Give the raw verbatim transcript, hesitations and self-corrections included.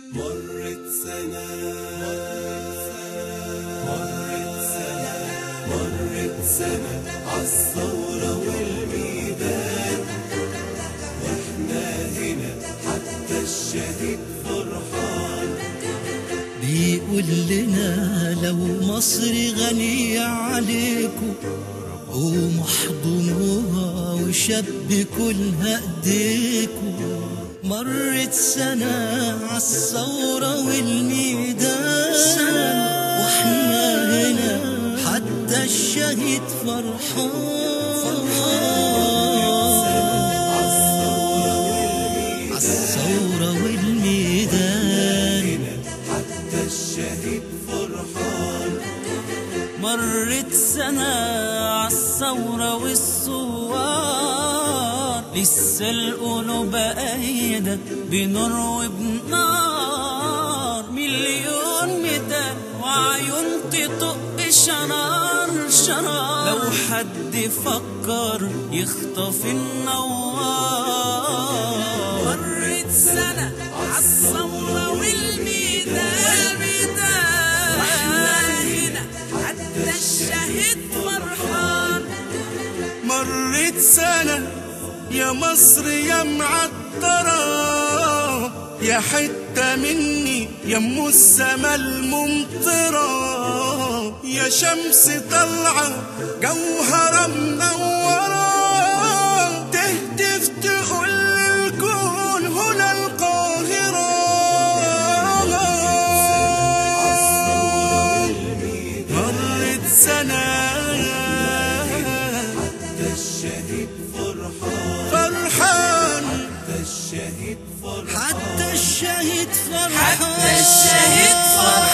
مرت سنة مرت سنة مرت سنة عالثورة والميدان، واحنا هنا حتى الشهيد فرحان. بيقول لنا لو مصر غنية عليكم قوموا احضنوها وشبكوا لها ايديكم. مرت سنة عالثورة والميدان، واحنا هنا حتى الشهيد فرحان. عالثورة والميدان حتى الشهيد فرحان. مرت سنة عالثورة والثوار، لسه القلوب قايدة بنور وبنار. مليون ميدان وعيون تطق شرار شرار، لو حد فكر يخطف النوار. مرت سنة عالثورة والميدان، واحنا هنا حتى الشهيد فرحان. مرت سنة يا مصر يا معطرة، يا حتة مني يا ام السما الممطرة، يا شمس طالعة جوهرة منورة، تهتف تقول للكون هنا القاهرة. مرت سنة حتى الشهيد فرحان. فرحان حتى الشهيد فرحان. حتى الشهيد فرحان. حتى الشهيد فرحان.